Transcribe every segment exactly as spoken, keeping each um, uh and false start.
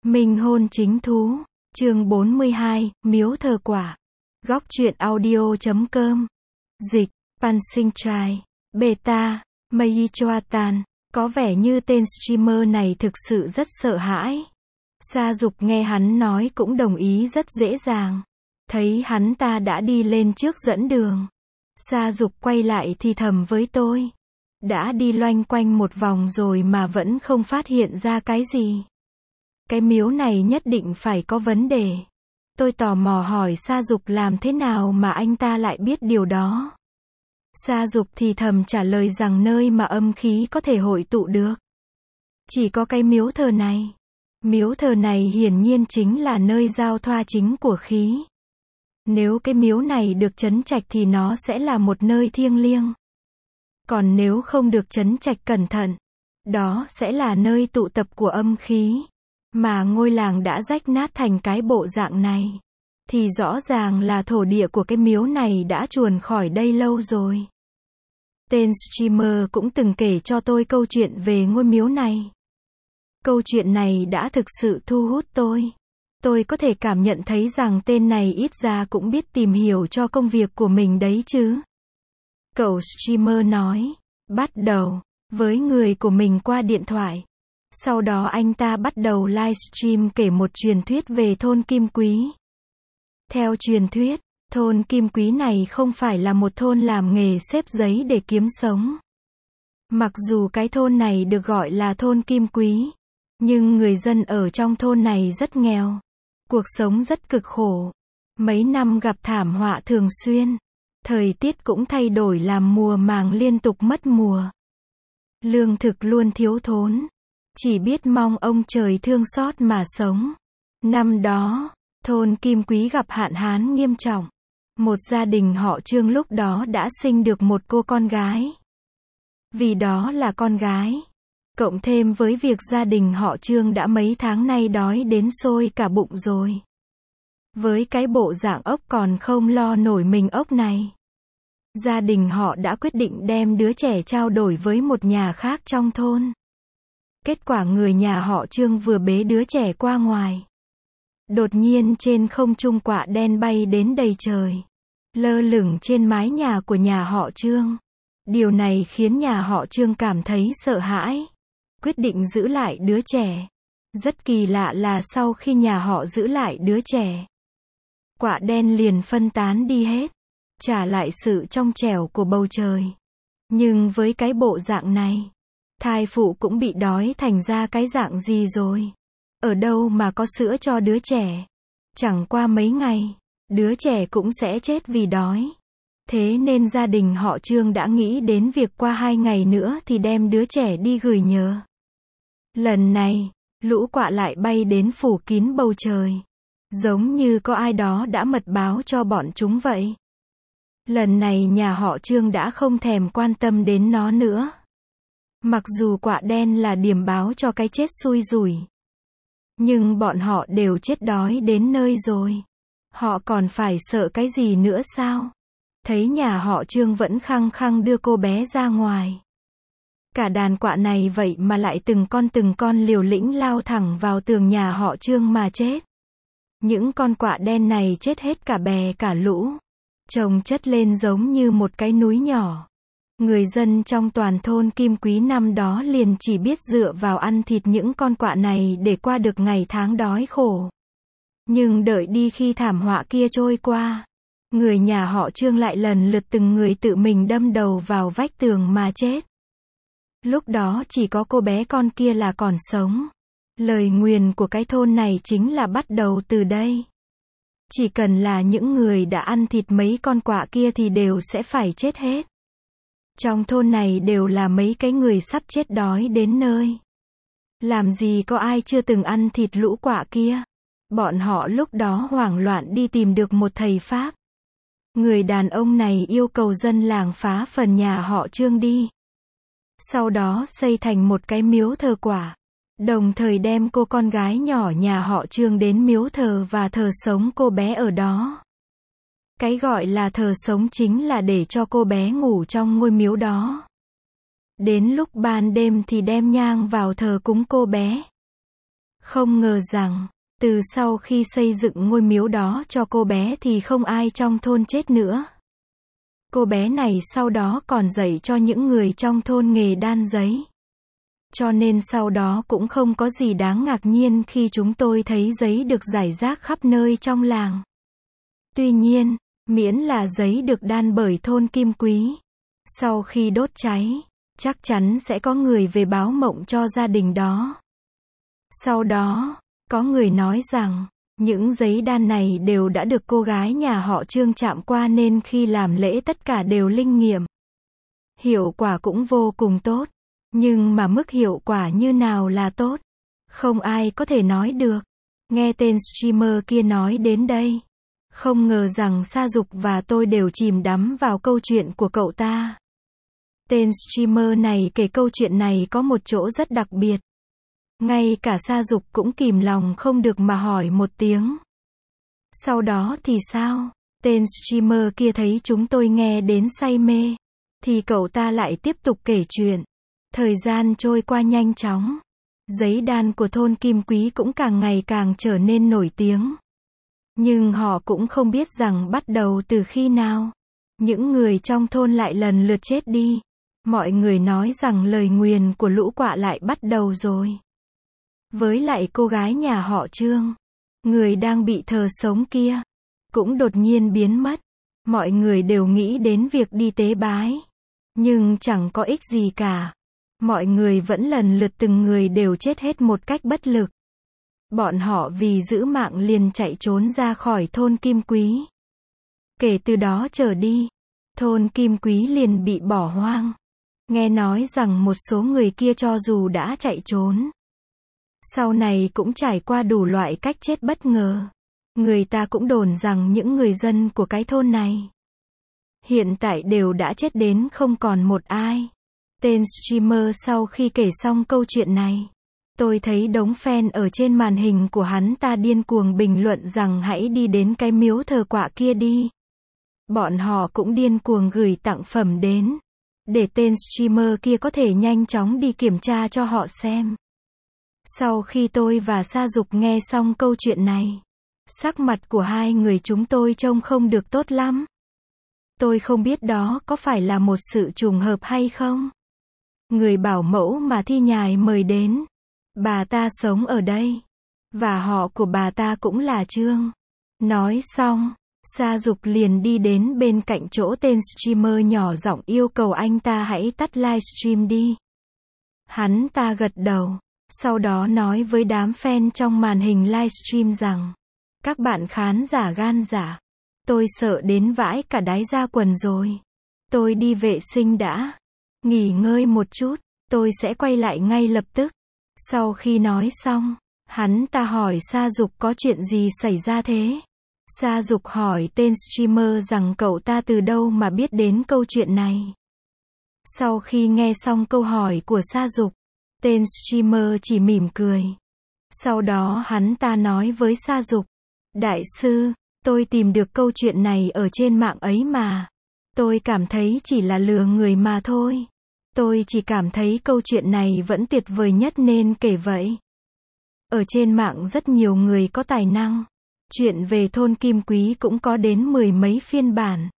Minh hôn chính thú, chương bốn mươi hai, miếu thờ quả. Góc truyện audio chấm com. Dịch, Pansinh Trai, Beta, Mei Choatan. Có vẻ như tên streamer này thực sự rất sợ hãi. Sa Dục nghe hắn nói cũng đồng ý rất dễ dàng. Thấy hắn ta đã đi lên trước dẫn đường. Sa Dục quay lại thì thầm với tôi. Đã đi loanh quanh một vòng rồi mà vẫn không phát hiện ra cái gì. Cái miếu này nhất định phải có vấn đề. Tôi tò mò hỏi Sa Dục làm thế nào mà anh ta lại biết điều đó. Sa Dục thì thầm trả lời rằng nơi mà âm khí có thể hội tụ được. Chỉ có cái miếu thờ này. Miếu thờ này hiển nhiên chính là nơi giao thoa chính của khí. Nếu cái miếu này được trấn trạch thì nó sẽ là một nơi thiêng liêng. Còn nếu không được trấn trạch cẩn thận, đó sẽ là nơi tụ tập của âm khí. Mà ngôi làng đã rách nát thành cái bộ dạng này, thì rõ ràng là thổ địa của cái miếu này đã chuồn khỏi đây lâu rồi. Tên streamer cũng từng kể cho tôi câu chuyện về ngôi miếu này. Câu chuyện này đã thực sự thu hút tôi. Tôi có thể cảm nhận thấy rằng tên này ít ra cũng biết tìm hiểu cho công việc của mình đấy chứ. Cậu streamer nói, bắt đầu với người của mình qua điện thoại. Sau đó anh ta bắt đầu livestream kể một truyền thuyết về thôn Kim Quý. Theo truyền thuyết, thôn Kim Quý này không phải là một thôn làm nghề xếp giấy để kiếm sống. Mặc dù cái thôn này được gọi là thôn Kim Quý, nhưng người dân ở trong thôn này rất nghèo. Cuộc sống rất cực khổ. Mấy năm gặp thảm họa thường xuyên. Thời tiết cũng thay đổi làm mùa màng liên tục mất mùa. Lương thực luôn thiếu thốn. Chỉ biết mong ông trời thương xót mà sống. Năm đó, thôn Kim Quý gặp hạn hán nghiêm trọng. Một gia đình họ Trương lúc đó đã sinh được một cô con gái. Vì đó là con gái, cộng thêm với việc gia đình họ Trương đã mấy tháng nay đói đến sôi cả bụng rồi. Với cái bộ dạng ốc còn không lo nổi mình ốc này, gia đình họ đã quyết định đem đứa trẻ trao đổi với một nhà khác trong thôn. Kết quả người nhà họ Trương vừa bế đứa trẻ qua ngoài. Đột nhiên trên không trung quạ đen bay đến đầy trời. Lơ lửng trên mái nhà của nhà họ Trương. Điều này khiến nhà họ Trương cảm thấy sợ hãi. Quyết định giữ lại đứa trẻ. Rất kỳ lạ là sau khi nhà họ giữ lại đứa trẻ, quạ đen liền phân tán đi hết. Trả lại sự trong trẻo của bầu trời. Nhưng với cái bộ dạng này, thai phụ cũng bị đói thành ra cái dạng gì rồi. Ở đâu mà có sữa cho đứa trẻ. Chẳng qua mấy ngày, đứa trẻ cũng sẽ chết vì đói. Thế nên gia đình họ Trương đã nghĩ đến việc qua hai ngày nữa thì đem đứa trẻ đi gửi nhờ. Lần này, lũ quạ lại bay đến phủ kín bầu trời. Giống như có ai đó đã mật báo cho bọn chúng vậy. Lần này nhà họ Trương đã không thèm quan tâm đến nó nữa. Mặc dù quạ đen là điểm báo cho cái chết xui rủi, nhưng bọn họ đều chết đói đến nơi rồi. Họ còn phải sợ cái gì nữa sao? Thấy nhà họ Trương vẫn khăng khăng đưa cô bé ra ngoài. Cả đàn quạ này vậy mà lại từng con từng con liều lĩnh lao thẳng vào tường nhà họ Trương mà chết. Những con quạ đen này chết hết cả bè cả lũ. Chồng chất lên giống như một cái núi nhỏ. Người dân trong toàn thôn Kim Quý năm đó liền chỉ biết dựa vào ăn thịt những con quạ này để qua được ngày tháng đói khổ. Nhưng đợi đi khi thảm họa kia trôi qua, người nhà họ Trương lại lần lượt từng người tự mình đâm đầu vào vách tường mà chết. Lúc đó chỉ có cô bé con kia là còn sống. Lời nguyền của cái thôn này chính là bắt đầu từ đây. Chỉ cần là những người đã ăn thịt mấy con quạ kia thì đều sẽ phải chết hết. Trong thôn này đều là mấy cái người sắp chết đói đến nơi. Làm gì có ai chưa từng ăn thịt lũ quạ kia. Bọn họ lúc đó hoảng loạn đi tìm được một thầy Pháp. Người đàn ông này yêu cầu dân làng phá phần nhà họ Trương đi. Sau đó xây thành một cái miếu thờ quả. Đồng thời đem cô con gái nhỏ nhà họ Trương đến miếu thờ và thờ sống cô bé ở đó. Cái gọi là thờ sống chính là để cho cô bé ngủ trong ngôi miếu đó. Đến lúc ban đêm thì đem nhang vào thờ cúng cô bé. Không ngờ rằng, từ sau khi xây dựng ngôi miếu đó cho cô bé thì không ai trong thôn chết nữa. Cô bé này sau đó còn dạy cho những người trong thôn nghề đan giấy. Cho nên sau đó cũng không có gì đáng ngạc nhiên khi chúng tôi thấy giấy được rải rác khắp nơi trong làng. Tuy nhiên, miễn là giấy được đan bởi thôn Kim Quý, sau khi đốt cháy, chắc chắn sẽ có người về báo mộng cho gia đình đó. Sau đó, có người nói rằng, những giấy đan này đều đã được cô gái nhà họ Trương chạm qua nên khi làm lễ tất cả đều linh nghiệm. Hiệu quả cũng vô cùng tốt. Nhưng mà mức hiệu quả như nào là tốt? Không ai có thể nói được. Nghe tên streamer kia nói đến đây. Không ngờ rằng Sa Dục và tôi đều chìm đắm vào câu chuyện của cậu ta. Tên streamer này kể câu chuyện này có một chỗ rất đặc biệt. Ngay cả Sa Dục cũng kìm lòng không được mà hỏi một tiếng. Sau đó thì sao? Tên streamer kia thấy chúng tôi nghe đến say mê. Thì cậu ta lại tiếp tục kể chuyện. Thời gian trôi qua nhanh chóng. Giấy đan của thôn Kim Quý cũng càng ngày càng trở nên nổi tiếng. Nhưng họ cũng không biết rằng bắt đầu từ khi nào. Những người trong thôn lại lần lượt chết đi. Mọi người nói rằng lời nguyền của lũ quạ lại bắt đầu rồi. Với lại cô gái nhà họ Trương, người đang bị thờ sống kia, cũng đột nhiên biến mất. Mọi người đều nghĩ đến việc đi tế bái. Nhưng chẳng có ích gì cả. Mọi người vẫn lần lượt từng người đều chết hết một cách bất lực. Bọn họ vì giữ mạng liền chạy trốn ra khỏi thôn Kim Quý. Kể từ đó trở đi, thôn Kim Quý liền bị bỏ hoang. Nghe nói rằng một số người kia cho dù đã chạy trốn, sau này cũng trải qua đủ loại cách chết bất ngờ. Người ta cũng đồn rằng những người dân của cái thôn này hiện tại đều đã chết đến không còn một ai. Tên streamer sau khi kể xong câu chuyện này, tôi thấy đống fan ở trên màn hình của hắn ta điên cuồng bình luận rằng hãy đi đến cái miếu thờ quạ kia đi. Bọn họ cũng điên cuồng gửi tặng phẩm đến, để tên streamer kia có thể nhanh chóng đi kiểm tra cho họ xem. Sau khi tôi và Sa Dục nghe xong câu chuyện này, sắc mặt của hai người chúng tôi trông không được tốt lắm. Tôi không biết đó có phải là một sự trùng hợp hay không. Người bảo mẫu mà Thi Nhài mời đến, bà ta sống ở đây, và họ của bà ta cũng là Trương. Nói xong, Sa Dục liền đi đến bên cạnh chỗ tên streamer nhỏ giọng yêu cầu anh ta hãy tắt livestream đi. Hắn ta gật đầu, sau đó nói với đám fan trong màn hình livestream rằng, các bạn khán giả gan dạ, tôi sợ đến vãi cả đáy da quần rồi. Tôi đi vệ sinh đã. Nghỉ ngơi một chút, tôi sẽ quay lại ngay lập tức. Sau khi nói xong, hắn ta hỏi Sa Dục có chuyện gì xảy ra thế. Sa Dục hỏi tên streamer rằng cậu ta từ đâu mà biết đến câu chuyện này. Sau khi nghe xong câu hỏi của Sa Dục, tên streamer chỉ mỉm cười. Sau đó hắn ta nói với Sa Dục, đại sư, tôi tìm được câu chuyện này ở trên mạng ấy mà. Tôi cảm thấy chỉ là lừa người mà thôi. Tôi chỉ cảm thấy câu chuyện này vẫn tuyệt vời nhất nên kể vậy. Ở trên mạng rất nhiều người có tài năng. Chuyện về thôn Kim Quý cũng có đến mười mấy phiên bản.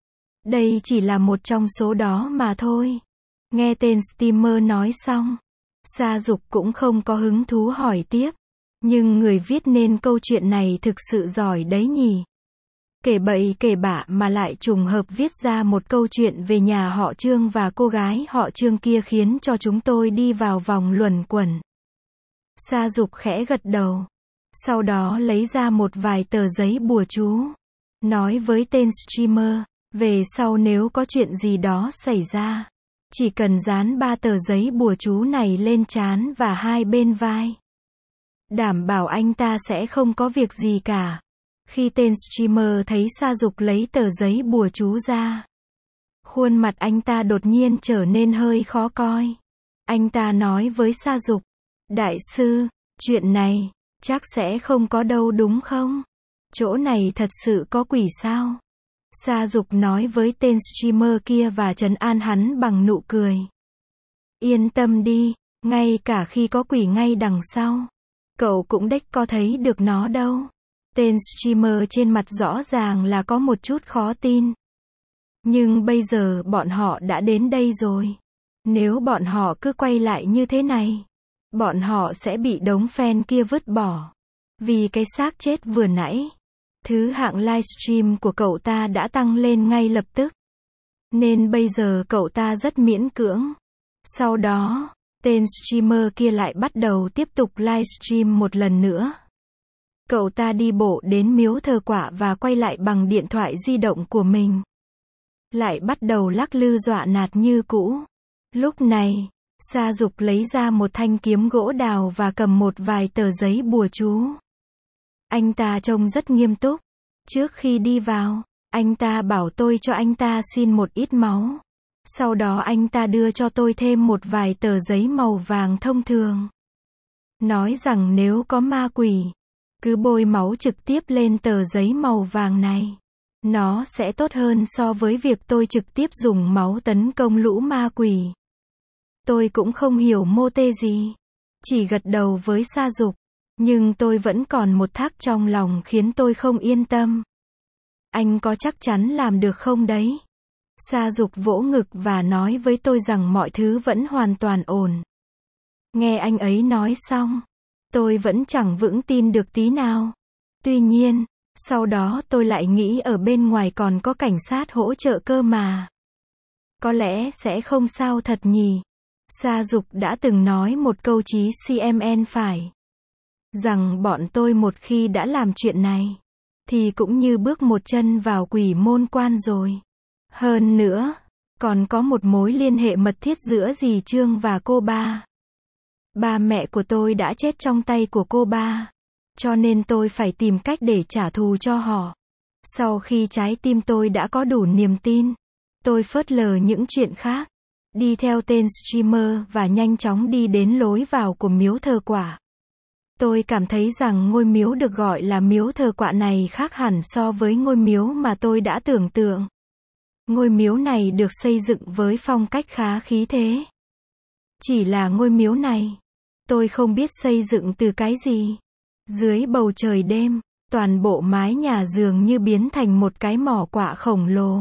Đây chỉ là một trong số đó mà thôi. Nghe tên streamer nói xong, Sa Dục cũng không có hứng thú hỏi tiếp. Nhưng người viết nên câu chuyện này thực sự giỏi đấy nhỉ. Kể bậy kể bạ mà lại trùng hợp viết ra một câu chuyện về nhà họ Trương và cô gái họ Trương kia khiến cho chúng tôi đi vào vòng luẩn quẩn. Sa Dục khẽ gật đầu. Sau đó lấy ra một vài tờ giấy bùa chú. Nói với tên streamer, về sau nếu có chuyện gì đó xảy ra, chỉ cần dán ba tờ giấy bùa chú này lên trán và hai bên vai. Đảm bảo anh ta sẽ không có việc gì cả. Khi tên streamer thấy Sa Dục lấy tờ giấy bùa chú ra, khuôn mặt anh ta đột nhiên trở nên hơi khó coi. Anh ta nói với Sa Dục, đại sư, chuyện này, chắc sẽ không có đâu đúng không? Chỗ này thật sự có quỷ sao? Sa Dục nói với tên streamer kia và trấn an hắn bằng nụ cười. Yên tâm đi, ngay cả khi có quỷ ngay đằng sau, Cậu cũng đếch có thấy được nó đâu. Tên streamer trên mặt rõ ràng là có một chút khó tin. Nhưng bây giờ bọn họ đã đến đây rồi. Nếu bọn họ cứ quay lại như thế này, bọn họ sẽ bị đống fan kia vứt bỏ. Vì cái xác chết vừa nãy, thứ hạng livestream của cậu ta đã tăng lên ngay lập tức. Nên bây giờ cậu ta rất miễn cưỡng. Sau đó, tên streamer kia lại bắt đầu tiếp tục livestream một lần nữa. Cậu ta đi bộ đến miếu thờ quả và quay lại bằng điện thoại di động của mình. Lại bắt đầu lắc lư dọa nạt như cũ. Lúc này, Sa Dục lấy ra một thanh kiếm gỗ đào và cầm một vài tờ giấy bùa chú. Anh ta trông rất nghiêm túc. Trước khi đi vào, anh ta bảo tôi cho anh ta xin một ít máu. Sau đó anh ta đưa cho tôi thêm một vài tờ giấy màu vàng thông thường. Nói rằng nếu có ma quỷ, cứ bôi máu trực tiếp lên tờ giấy màu vàng này. Nó sẽ tốt hơn so với việc tôi trực tiếp dùng máu tấn công lũ ma quỷ. Tôi cũng không hiểu mô tê gì. Chỉ gật đầu với Sa Dục. Nhưng tôi vẫn còn một thắc trong lòng khiến tôi không yên tâm. Anh có chắc chắn làm được không đấy? Sa Dục vỗ ngực và nói với tôi rằng mọi thứ vẫn hoàn toàn ổn. Nghe anh ấy nói xong, tôi vẫn chẳng vững tin được tí nào. Tuy nhiên, sau đó tôi lại nghĩ ở bên ngoài còn có cảnh sát hỗ trợ cơ mà. Có lẽ sẽ không sao thật nhỉ. Sa Dục đã từng nói một câu chí xê em en phải. Rằng bọn tôi một khi đã làm chuyện này, thì cũng như bước một chân vào quỷ môn quan rồi. Hơn nữa, còn có một mối liên hệ mật thiết giữa dì Trương và cô ba. Ba mẹ của tôi đã chết trong tay của cô ba. Cho nên tôi phải tìm cách để trả thù cho họ. Sau khi trái tim tôi đã có đủ niềm tin, tôi phớt lờ những chuyện khác. Đi theo tên streamer và nhanh chóng đi đến lối vào của miếu thờ quả. Tôi cảm thấy rằng ngôi miếu được gọi là miếu thờ quả này khác hẳn so với ngôi miếu mà tôi đã tưởng tượng. Ngôi miếu này được xây dựng với phong cách khá khí thế. Chỉ là ngôi miếu này, tôi không biết xây dựng từ cái gì. Dưới bầu trời đêm, toàn bộ mái nhà dường như biến thành một cái mỏ quạ khổng lồ.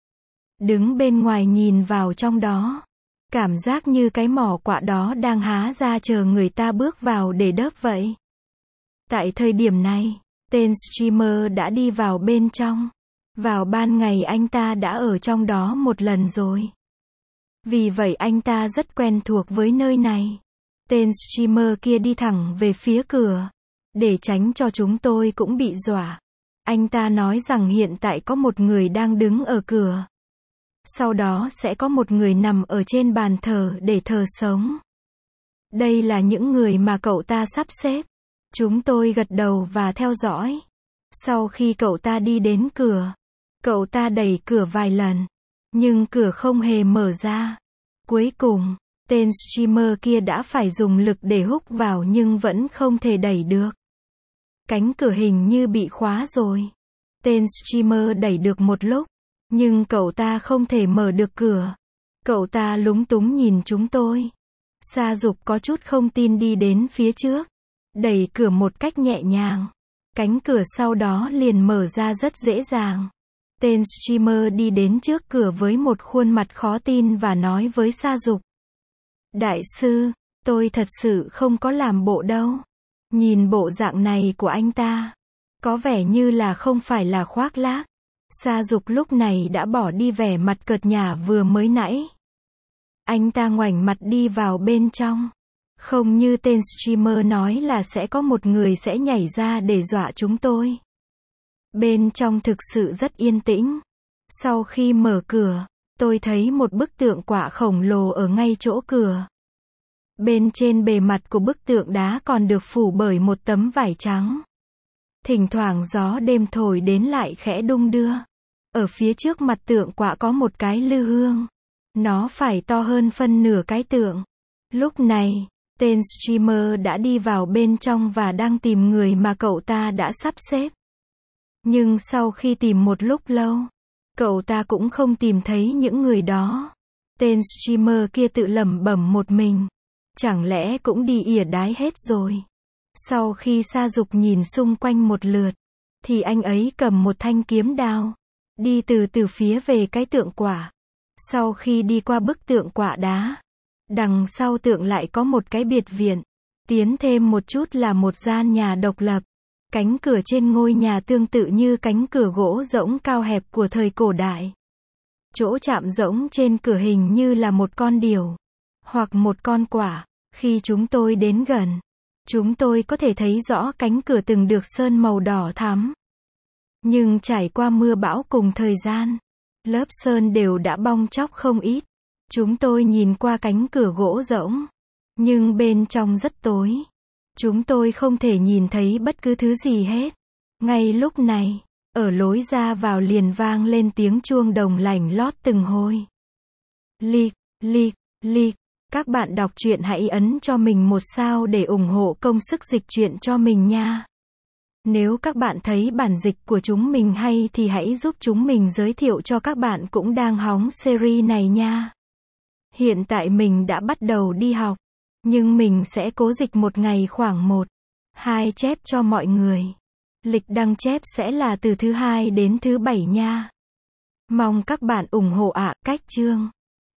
Đứng bên ngoài nhìn vào trong đó, cảm giác như cái mỏ quạ đó đang há ra chờ người ta bước vào để đớp vậy. Tại thời điểm này, tên streamer đã đi vào bên trong. Vào ban ngày anh ta đã ở trong đó một lần rồi. Vì vậy anh ta rất quen thuộc với nơi này. Tên streamer kia đi thẳng về phía cửa. Để tránh cho chúng tôi cũng bị dọa. Anh ta nói rằng hiện tại có một người đang đứng ở cửa. Sau đó sẽ có một người nằm ở trên bàn thờ để thờ sống. Đây là những người mà cậu ta sắp xếp. Chúng tôi gật đầu và theo dõi. Sau khi cậu ta đi đến cửa, cậu ta đẩy cửa vài lần. Nhưng cửa không hề mở ra. Cuối cùng, tên streamer kia đã phải dùng lực để húc vào nhưng vẫn không thể đẩy được. Cánh cửa hình như bị khóa rồi. Tên streamer đẩy được một lúc, nhưng cậu ta không thể mở được cửa. Cậu ta lúng túng nhìn chúng tôi. Sa Dục có chút không tin đi đến phía trước, đẩy cửa một cách nhẹ nhàng. Cánh cửa sau đó liền mở ra rất dễ dàng. Tên streamer đi đến trước cửa với một khuôn mặt khó tin và nói với Sa Dục. Đại sư, tôi thật sự không có làm bộ đâu. Nhìn bộ dạng này của anh ta, có vẻ như là không phải là khoác lác. Sa Dục lúc này đã bỏ đi vẻ mặt cợt nhả vừa mới nãy. Anh ta ngoảnh mặt đi vào bên trong. Không như tên streamer nói là sẽ có một người sẽ nhảy ra để dọa chúng tôi. Bên trong thực sự rất yên tĩnh. Sau khi mở cửa, tôi thấy một bức tượng quạ khổng lồ ở ngay chỗ cửa. Bên trên bề mặt của bức tượng đá còn được phủ bởi một tấm vải trắng. Thỉnh thoảng gió đêm thổi đến lại khẽ đung đưa. Ở phía trước mặt tượng quạ có một cái lư hương. Nó phải to hơn phân nửa cái tượng. Lúc này, tên streamer đã đi vào bên trong và đang tìm người mà cậu ta đã sắp xếp. Nhưng sau khi tìm một lúc lâu, cậu ta cũng không tìm thấy những người đó. Tên streamer kia tự lẩm bẩm một mình. Chẳng lẽ cũng đi ỉa đái hết rồi. Sau khi Sa Dục nhìn xung quanh một lượt, thì anh ấy cầm một thanh kiếm đao, đi từ từ phía về cái tượng quả. Sau khi đi qua bức tượng quả đá, đằng sau tượng lại có một cái biệt viện. Tiến thêm một chút là một gian nhà độc lập. Cánh cửa trên ngôi nhà tương tự như cánh cửa gỗ rỗng cao hẹp của thời cổ đại. Chỗ chạm rỗng trên cửa hình như là một con diều, hoặc một con quả. Khi chúng tôi đến gần, chúng tôi có thể thấy rõ cánh cửa từng được sơn màu đỏ thắm. Nhưng trải qua mưa bão cùng thời gian, lớp sơn đều đã bong tróc không ít. Chúng tôi nhìn qua cánh cửa gỗ rỗng, nhưng bên trong rất tối. Chúng tôi không thể nhìn thấy bất cứ thứ gì hết. Ngay lúc này, ở lối ra vào liền vang lên tiếng chuông đồng lành lót từng hồi. Lic, lic, lic. Các bạn đọc truyện hãy ấn cho mình một sao để ủng hộ công sức dịch truyện cho mình nha. Nếu các bạn thấy bản dịch của chúng mình hay thì hãy giúp chúng mình giới thiệu cho các bạn cũng đang hóng series này nha. Hiện tại mình đã bắt đầu đi học, nhưng mình sẽ cố dịch một ngày khoảng một, hai chép cho mọi người. Lịch đăng chép sẽ là từ thứ hai đến thứ bảy nha. Mong các bạn ủng hộ ạ. Cách chương